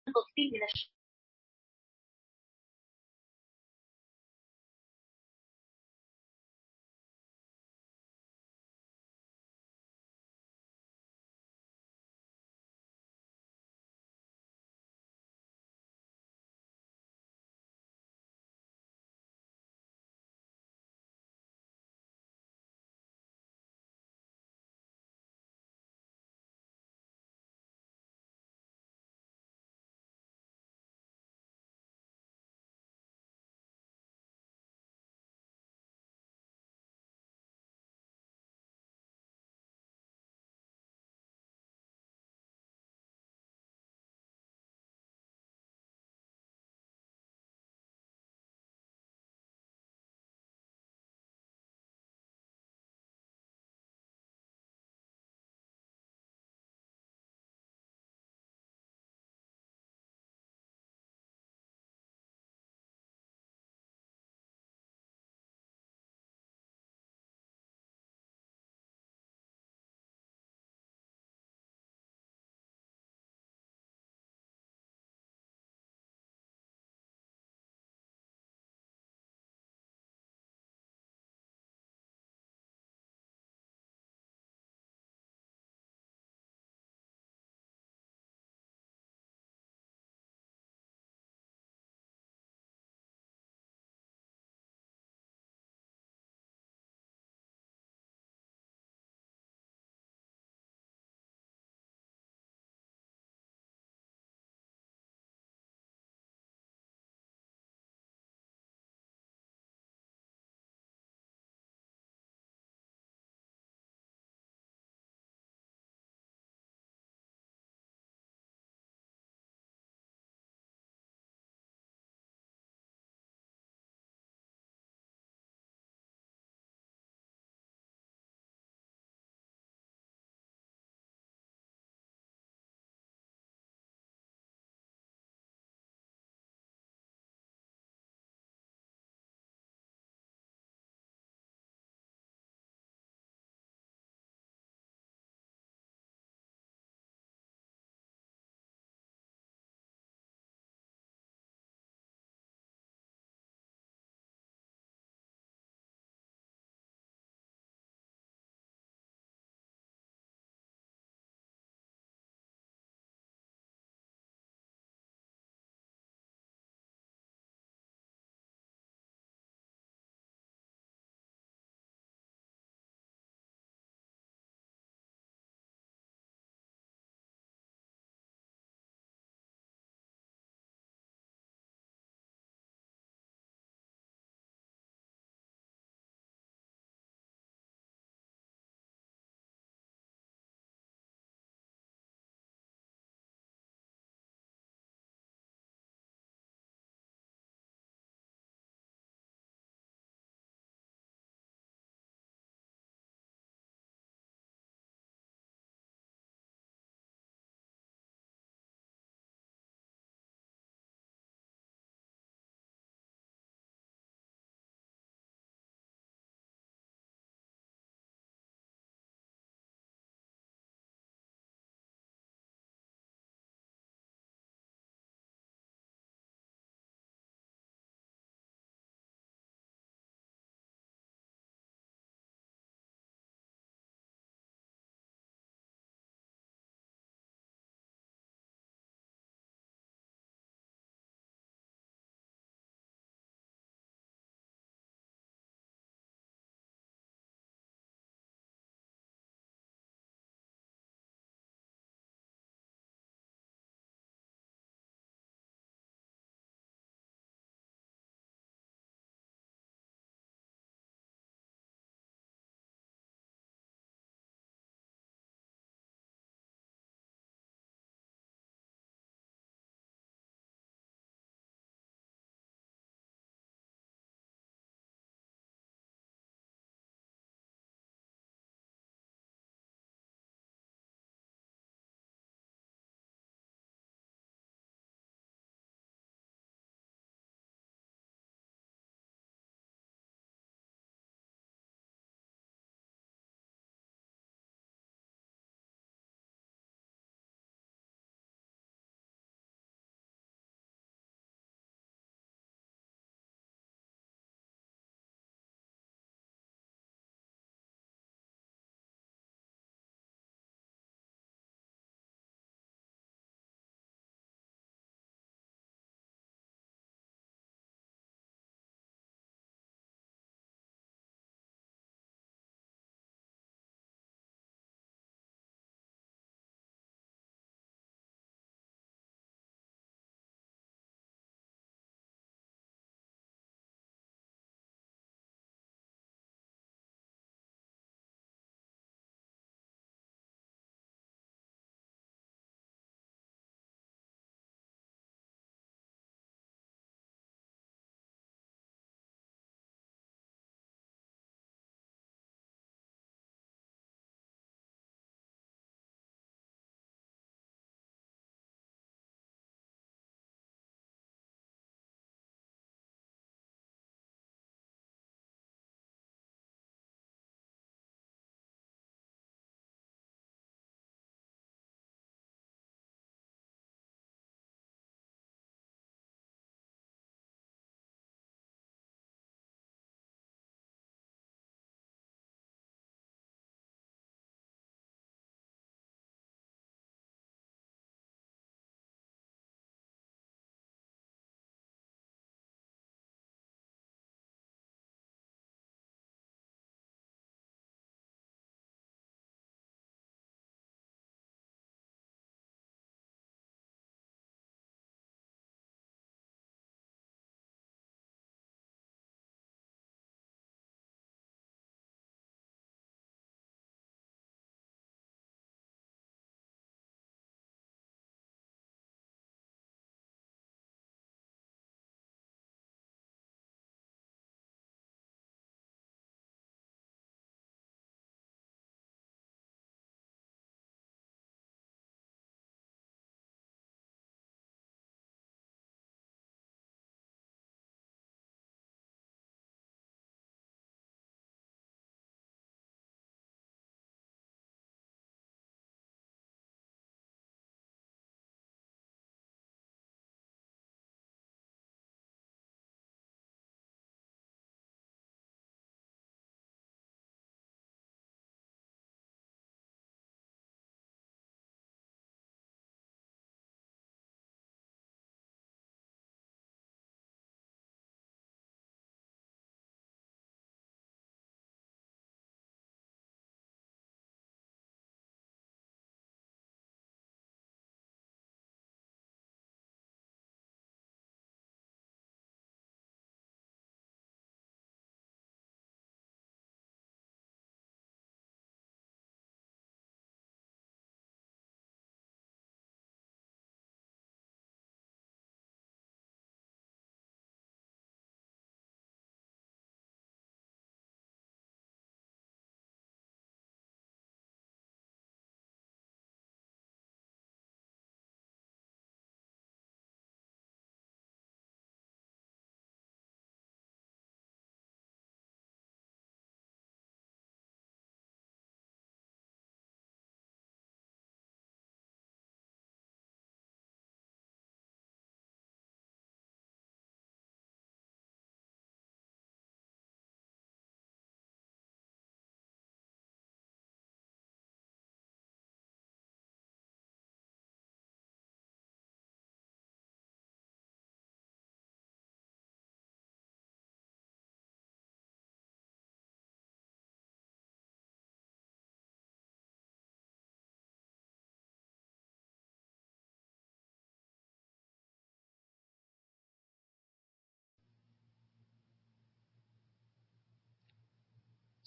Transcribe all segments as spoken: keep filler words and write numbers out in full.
تفصيل من الش...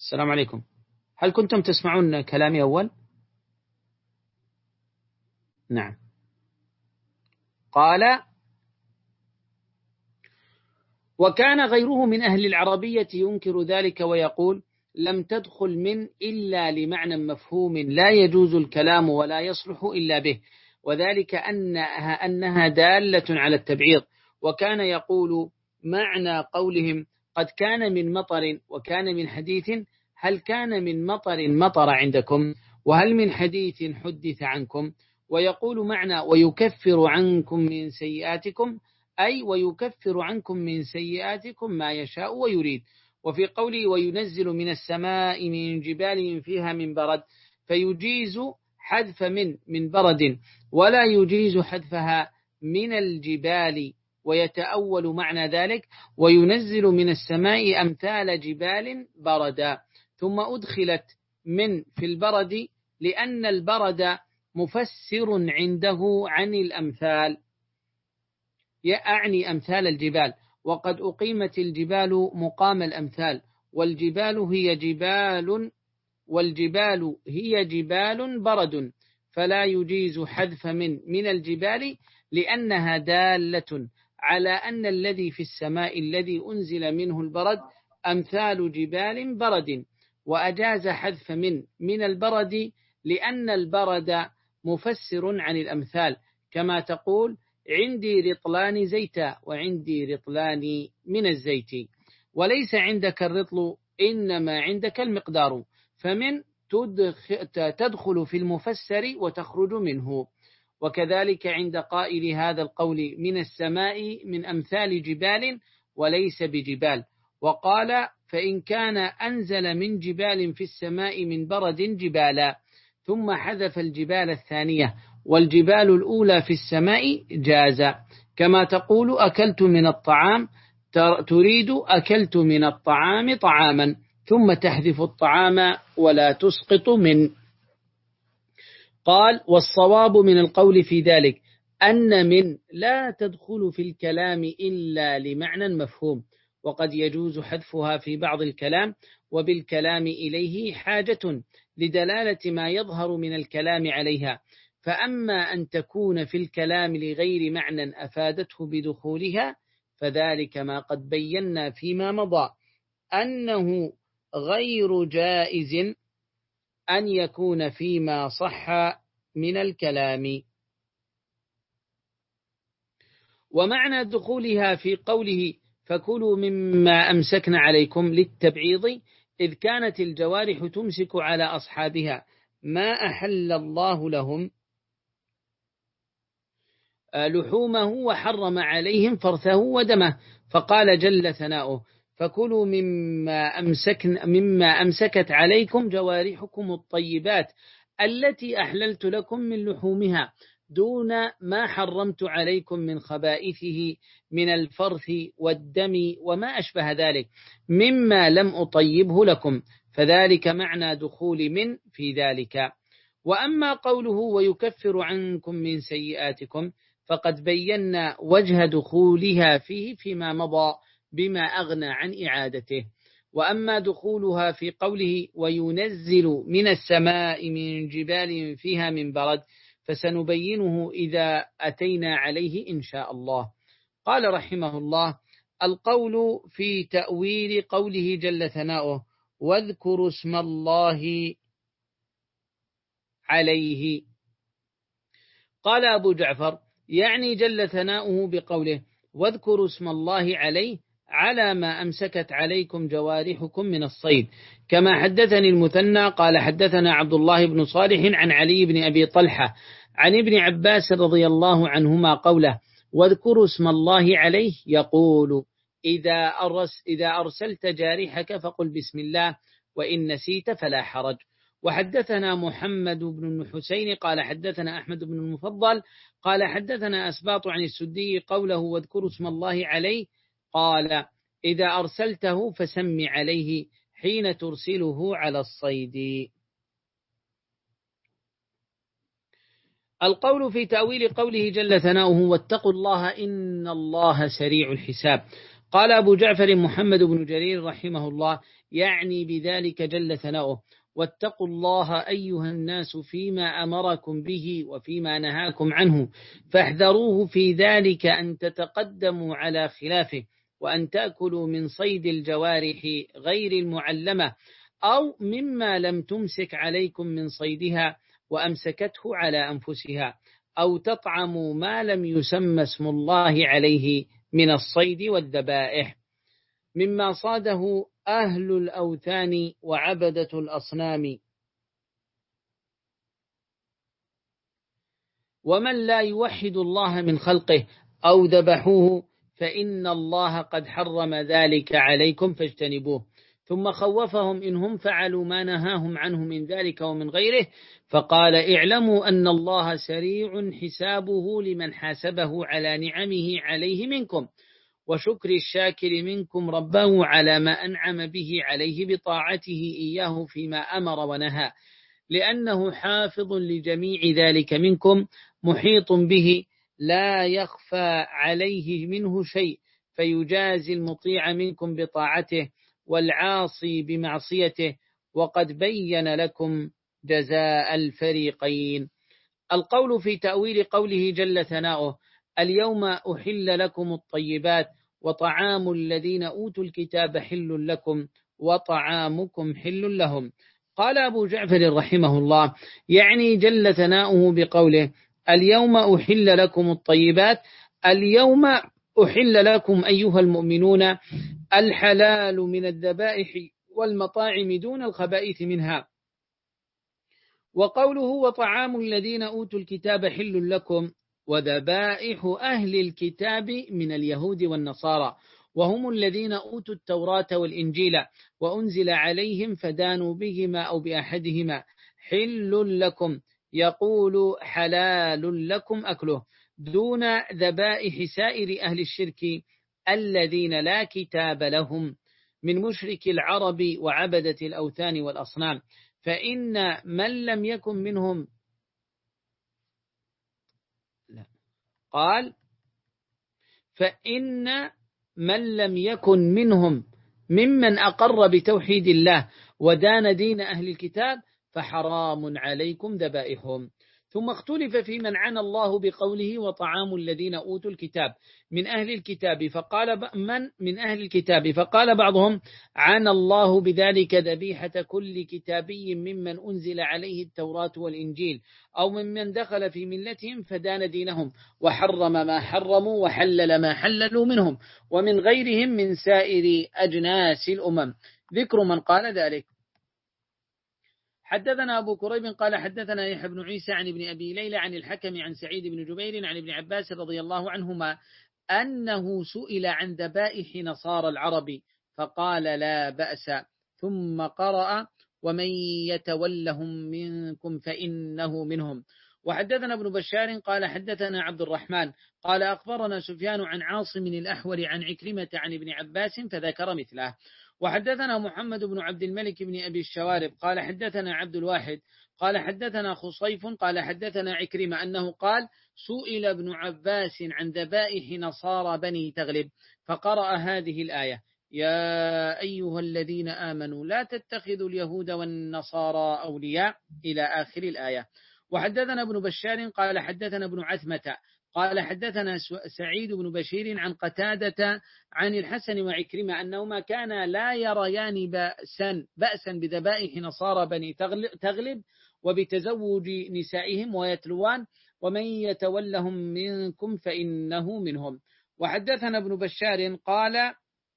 السلام عليكم. هل كنتم تسمعون كلامي أول؟ نعم. قال: وكان غيره من أهل العربية ينكر ذلك ويقول: لم تدخل من إلا لمعنى مفهوم لا يجوز الكلام ولا يصلح إلا به، وذلك أنها, أنها دالة على التبعيض. وكان يقول معنى قولهم: قد كان من مطر وكان من حديث، هل كان من مطر مطر عندكم، وهل من حديث حدث عنكم. ويقول معنى ويكفر عنكم من سيئاتكم، أي ويكفر عنكم من سيئاتكم ما يشاء ويريد. وفي قوله: وينزل من السماء من جبال فيها من برد، فيجيز حذف من من برد ولا يجيز حذفها من الجبال. ويتأول معنى ذلك: وينزل من السماء أمثال جبال بردا، ثم أدخلت من في البرد لأن البرد مفسر عنده عن الأمثال، يعني أمثال الجبال. وقد أقيمت الجبال مقام الأمثال، والجبال هي جبال والجبال هي جبال برد، فلا يجيز حذف من من الجبال لأنها دالة على أن الذي في السماء الذي أنزل منه البرد أمثال جبال برد. وأجاز حذف من من البرد لأن البرد مفسر عن الأمثال، كما تقول: عندي رطلان زيتا وعندي رطلان من الزيت، وليس عندك الرطل إنما عندك المقدار، فمن تدخل في المفسر وتخرج منه. وكذلك عند قائل هذا القول: من السماء من أمثال جبال وليس بجبال. وقال: فإن كان أنزل من جبال في السماء من برد جبالا، ثم حذف الجبال الثانية والجبال الأولى في السماء جاز، كما تقول: أكلت من الطعام، تريد أكلت من الطعام طعاما، ثم تحذف الطعام ولا تسقط من. قال: والصواب من القول في ذلك أن من لا تدخل في الكلام إلا لمعنى مفهوم، وقد يجوز حذفها في بعض الكلام، وبالكلام إليه حاجة لدلالة ما يظهر من الكلام عليها. فأما أن تكون في الكلام لغير معنى أفادته بدخولها، فذلك ما قد بينا فيما مضى أنه غير جائز أن يكون فيما صح من الكلام. ومعنى دخولها في قوله: فكلوا مما أمسكن عليكم للتبعيض، إذ كانت الجوارح تمسك على أصحابها ما أحل الله لهم لحومه وحرم عليهم فرثه ودمه، فقال جل ثناؤه: فكلوا مما أمسكن مما أمسكت عليكم جوارحكم الطيبات التي أحللت لكم من لحومها، دون ما حرمت عليكم من خبائثه من الفرث والدم وما أشبه ذلك مما لم أطيبه لكم، فذلك معنى دخول من في ذلك. وأما قوله: ويكفر عنكم من سيئاتكم، فقد بينا وجه دخولها فيه فيما مضى بما أغنى عن إعادته. وأما دخولها في قوله: وينزل من السماء من جبال فيها من برد، فسنبينه إذا أتينا عليه إن شاء الله. قال رحمه الله: القول في تأويل قوله جل ثناؤه: واذكروا اسم الله عليه. قال أبو جعفر: يعني جل ثناؤه بقوله: واذكروا اسم الله عليه على ما أمسكت عليكم جوارحكم من الصيد. كما حدثني المثنى قال: حدثنا عبد الله بن صالح عن علي بن أبي طلحة عن ابن عباس رضي الله عنهما قوله: واذكروا اسم الله عليه، يقول: إذا, أرس إذا أرسلت جارحك فقل بسم الله، وإن نسيت فلا حرج. وحدثنا محمد بن الحسين قال حدثنا أحمد بن المفضل قال حدثنا أسباط عن السدي قوله: واذكروا اسم الله عليه، قال: إذا أرسلته فسم عليه حين ترسله على الصيد. القول في تأويل قوله جل ثناؤه: واتقوا الله إن الله سريع الحساب. قال أبو جعفر محمد بن جرير رحمه الله: يعني بذلك جل ثناؤه. واتقوا الله أيها الناس فيما أمركم به وفيما نهاكم عنه، فاحذروه في ذلك أن تتقدموا على خلافه، وأن تأكلوا من صيد الجوارح غير المعلمة، أو مما لم تمسك عليكم من صيدها وأمسكته على أنفسها، أو تطعموا ما لم يسمى اسم الله عليه من الصيد والذبائح، مما صاده أهل الأوثان وعبدة الأصنام. ومن لا يوحد الله من خلقه أو ذبحوه فإن الله قد حرم ذلك عليكم فاجتنبوه. ثم خوفهم إنهم فعلوا ما نهاهم عنه من ذلك ومن غيره، فقال اعلموا أن الله سريع حسابه لمن حاسبه على نعمه عليه منكم، وشكر الشاكر منكم ربه على ما أنعم به عليه بطاعته إياه فيما أمر ونهى، لأنه حافظ لجميع ذلك منكم محيط به لا يخفى عليه منه شيء، فيجازي المطيع منكم بطاعته والعاصي بمعصيته، وقد بين لكم جزاء الفريقين. القول في تأويل قوله جل ثناؤه: اليوم أحل لكم الطيبات وطعام الذين أوتوا الكتاب حل لكم وطعامكم حل لهم. قال أبو جعفر رحمه الله: يعني جل ثناؤه بقوله اليوم أحل لكم الطيبات، اليوم أحل لكم أيها المؤمنون الحلال من الذبائح والمطاعم دون الخبائث منها. وقوله وطعام الذين أوتوا الكتاب حل لكم، وذبائح أهل الكتاب من اليهود والنصارى، وهم الذين أوتوا التوراة والإنجيل وأنزل عليهم فدانوا بهما أو بأحدهما حل لكم، يقول حلال لكم أكله، دون ذبائح سائر أهل الشرك الذين لا كتاب لهم من مشرك العرب وعبدة الأوثان والأصنام. فإن من لم يكن منهم لا. قال فإن من لم يكن منهم ممن أقر بتوحيد الله ودان دين أهل الكتاب فحرام عليكم ذبائحهم. ثم اختلف في من عنى الله بقوله وطعام الذين أوتوا الكتاب من أهل الكتاب، فقال من من أهل الكتاب فقال بعضهم عنى الله بذلك ذبيحة كل كتابي ممن أنزل عليه التوراة والإنجيل أو ممن دخل في ملتهم فدان دينهم وحرم ما حرموا وحلل ما حللوا منهم ومن غيرهم من سائر أجناس الأمم. ذكر من قال ذلك. حدثنا أبو كريب قال حدثنا يحيى بن عيسى عن ابن أبي ليلى عن الحكم عن سعيد بن جبير عن ابن عباس رضي الله عنهما أنه سئل عن ذبائح نصارى العرب فقال لا بأس، ثم قرأ ومن يتولهم منكم فإنه منهم. وحدثنا ابن بشار قال حدثنا عبد الرحمن قال أخبرنا سفيان عن عاصم الأحول عن عكرمة عن ابن عباس فذكر مثله. وحدثنا محمد بن عبد الملك بن أبي الشوارب قال حدثنا عبد الواحد قال حدثنا خصيف قال حدثنا عكرمة أنه قال سئل ابن عباس عن ذبائح نصارى بني تغلب فقرأ هذه الآية: يا أيها الذين آمنوا لا تتخذوا اليهود والنصارى أولياء إلى آخر الآية. وحدثنا ابن بشار قال حدثنا ابن عثمة قال حدثنا سعيد بن بشير عن قتادة عن الحسن وعكرمة أنهما كانا لا يريان بأسا, بأسا بذبائح نصارى بني تغلب وبتزوج نسائهم ويتلوان ومن يتولهم منكم فإنه منهم. وحدثنا ابن بشار قال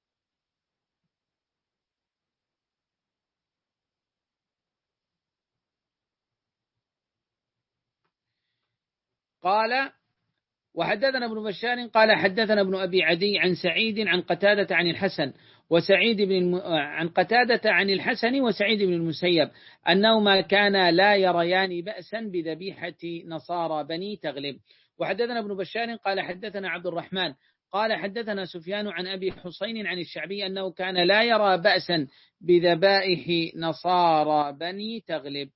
قال وحدثنا ابن بشار قال حدثنا ابن أبي عدي عن سعيد عن قتادة عن الحسن وسعيد بن الم... عن قتادة عن الحسن وسعيد بن المسيب أنهما كانا لا يريان بأسا بذبيحة نصارى بني تغلب. وحدثنا ابن بشار قال حدثنا عبد الرحمن قال حدثنا سفيان عن أبي حسين عن الشعبي أنه كان لا يرى بأسا بذبائح نصارى بني تغلب.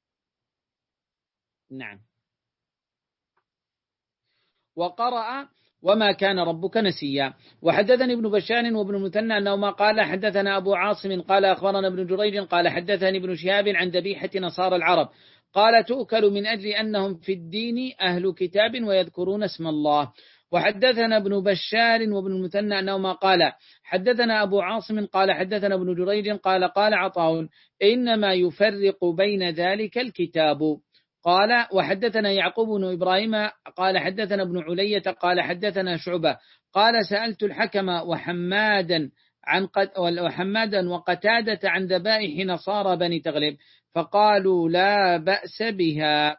نعم. وقرأ وما كان ربك نسيا. وحدثني ابن بشار وابن المثنى أنهما قال حدثنا أبو عاصم قال أخبرنا ابن جريج قال حدثني ابن شهاب عن ذبيحة نصارى العرب قال تؤكل من أجل أنهم في الدين أهل كتاب ويذكرون اسم الله. وحدثنا ابن بشار وابن المثنى أنهما قال حدثنا أبو عاصم قال حدثنا ابن جريج قال قال عطاء إنما يفرق بين ذلك الكتاب. قال وحدثنا يعقوب بن إبراهيم قال حدثنا ابن علية قال حدثنا شعبة قال سألت الحكم وحمادا عن وحمادا وقتادة عن ذبائح نصارى بني تغلب فقالوا لا بأس بها.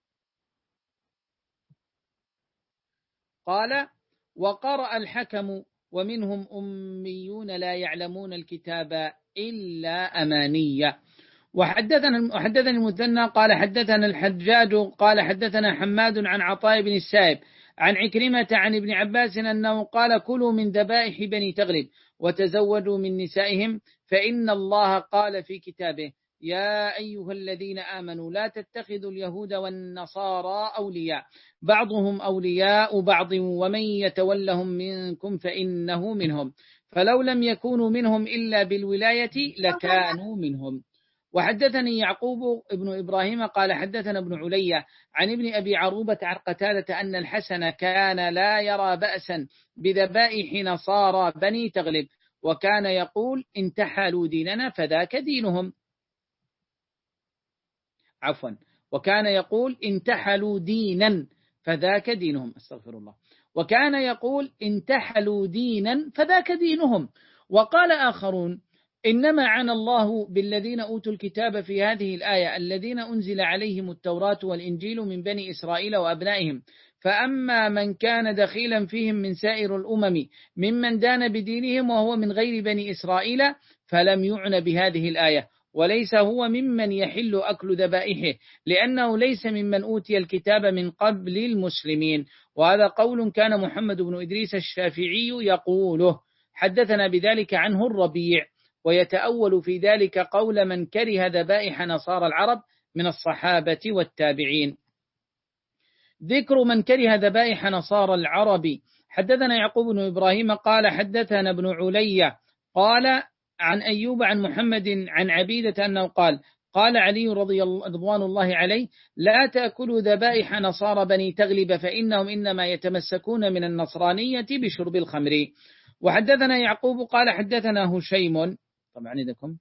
قال وقرأ الحكم ومنهم أميون لا يعلمون الكتاب إلا أمانية. وحدثنا وحدثنا المثنى قال حدثنا الحجاج قال حدثنا حماد عن عطاء بن السائب عن عكرمة عن ابن عباس أنه قال كلوا من ذبائح بني تغلب وتزودوا من نسائهم فإن الله قال في كتابه يا أيها الذين آمنوا لا تتخذوا اليهود والنصارى أولياء بعضهم أولياء بعض ومن يتولهم منكم فإنه منهم فلو لم يكونوا منهم إلا بالولاية لكانوا منهم. وحدثني يعقوب ابن إبراهيم قال حدثنا ابن علية عن ابن أبي عروبة عن قتادة أن الحسن كان لا يرى بأسا بذبائح نصارى بني تغلب وكان يقول انتحلوا ديننا فذاك دينهم عفوا وكان يقول انتحلوا دينا فذاك دينهم استغفر الله وكان يقول انتحلوا دينا فذاك دينهم. وقال آخرون إنما عنى الله بالذين أوتوا الكتاب في هذه الآية الذين أنزل عليهم التوراة والإنجيل من بني إسرائيل وأبنائهم فأما من كان دخيلا فيهم من سائر الأمم ممن دان بدينهم وهو من غير بني إسرائيل فلم يعنى بهذه الآية وليس هو ممن يحل أكل ذبائحه لأنه ليس ممن أوتي الكتاب من قبل المسلمين. وهذا قول كان محمد بن إدريس الشافعي يقوله حدثنا بذلك عنه الربيع ويتأول في ذلك قول من كره ذبائح نصارى العرب من الصحابة والتابعين. ذكر من كره ذبائح نصارى العرب حدثنا يعقوب بن إبراهيم قال حدثنا ابن علي قال عن أيوب عن محمد عن عبيدة أنه قال قال علي رضي الله رضوان الله عليه لا تأكلوا ذبائح نصارى بني تغلب فإنهم إنما يتمسكون من النصرانية بشرب الخمر. وحدثنا يعقوب قال حدثنا هشيم طبعا عندكم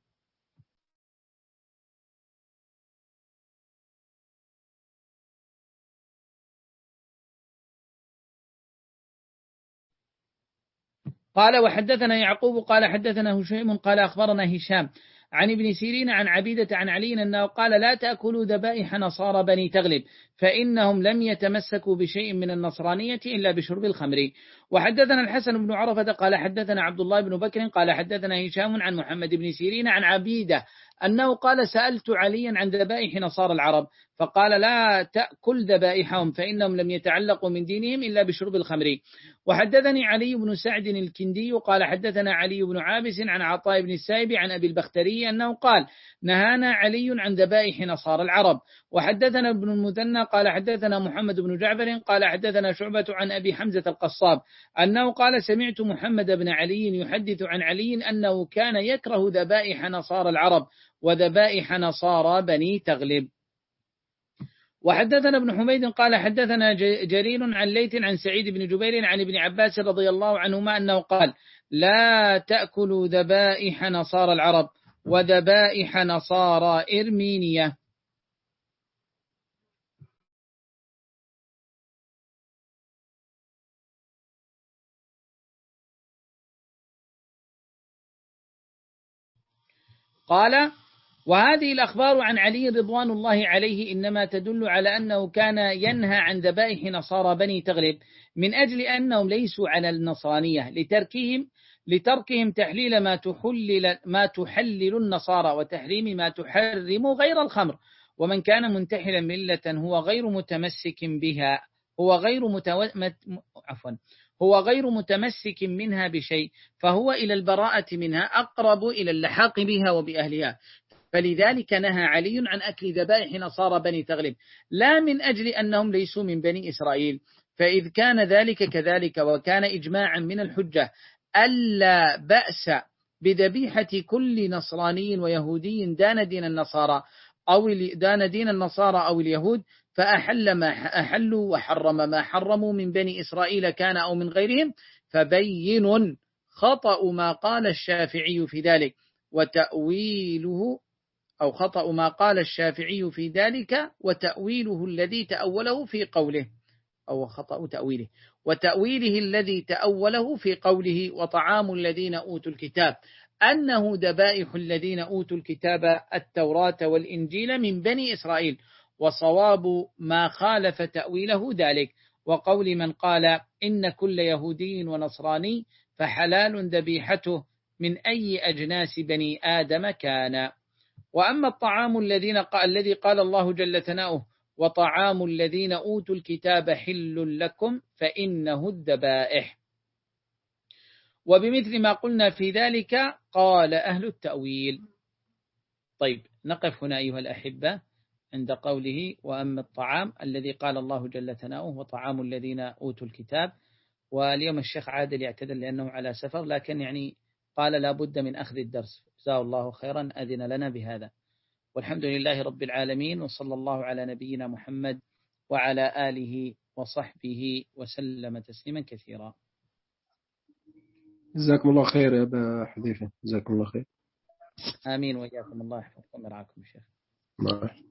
قال وحدثنا يعقوب قال حدثنا هشيم قال أخبرنا هشام عن ابن سيرين عن عبيدة عن علي أنه قال لا تأكلوا ذبائح نصارى بني تغلب فإنهم لم يتمسكوا بشيء من النصرانية إلا بشرب الخمر. وحدثنا الحسن بن عرفة قال حدثنا عبد الله بن بكر قال حدثنا هشام عن محمد بن سيرين عن عبيدة أنه قال سألت عليا عن ذبائح نصارى العرب فقال لا تأكل ذبائحهم فإنهم لم يتعلقوا من دينهم إلا بشرب الخمر. وحدثني علي بن سعد الكندي قال حدثنا علي بن عابس عن عطاء بن السائب عن أبي البختري أنه قال نهانا علي عن ذبائح نصارى العرب. وحدثنا ابن المثنى قال حدثنا محمد بن جعفر قال حدثنا شعبة عن أبي حمزة القصاب أنه قال سمعت محمد بن علي يحدث عن علي أنه كان يكره ذبائح نصارى العرب وذبائح نصارى بني تغلب. وحدثنا ابن حميد قال حدثنا جرير عن ليث عن سعيد بن جبير عن ابن عباس رضي الله عنهما أنه قال لا تأكلوا ذبائح نصارى العرب وذبائح نصارى إرمينية. قال وهذه الأخبار عن علي رضوان الله عليه إنما تدل على أنه كان ينهى عن ذبائح نصارى بني تغلب من أجل أنهم ليسوا على النصرانية لتركهم لتركهم تحليل ما تحلل ما تحلل النصارى وتحريم ما تحرم غير الخمر. ومن كان منتحلا ملة هو غير متمسك بها هو غير متو... عفوا هو غير متمسك منها بشيء فهو إلى البراءة منها أقرب إلى اللحاق بها وبأهلها. فلذلك نهى علي عن أكل ذبائح نصارى بني تغلب لا من أجل أنهم ليسوا من بني إسرائيل فإذ كان ذلك كذلك وكان إجماعا من الحجة ألا بأس بذبيحة كل نصراني ويهودي دان دين النصارى أو دان دين النصارى أو اليهود، فأحل ما أحلوا وحرم ما حرموا من بني إسرائيل كان أو من غيرهم، فبين خطأ ما قال الشافعي في ذلك وتأويله أو خطأ ما قال الشافعي في ذلك وتأويله الذي تأوله في قوله أو خطأ تأويله وتأويله الذي تأوله في قوله وطعام الذين أوتوا الكتاب أنه ذبائح الذين أوتوا الكتاب التوراة والإنجيل من بني إسرائيل، وصواب ما خالف تأويله ذلك وقول من قال إن كل يهودي ونصراني فحلال ذبيحته من أي أجناس بني آدم كان. وأما الطعام الذين قال الذي قال الله جل ثناؤه وطعام الذين أوتوا الكتاب حل لكم فإنه الذبائح، وبمثل ما قلنا في ذلك قال أهل التأويل. طيب نقف هنا أيها الأحبة عند قوله وأما الطعام الذي قال الله جل ثناؤه وطعام الذين أوتوا الكتاب. واليوم الشيخ عادل يعتذر لأنه على سفر، لكن يعني قال لا بد من أخذ الدرس، جزاه الله خيرا أذن لنا بهذا. والحمد لله رب العالمين، وصلى الله على نبينا محمد وعلى آله وصحبه وسلم تسليما كثيرا. جزاكم الله خير يا أبا حذيفة، جزاكم الله خير. آمين وإياكم، الله يحفظكم ورعاكم شيخ.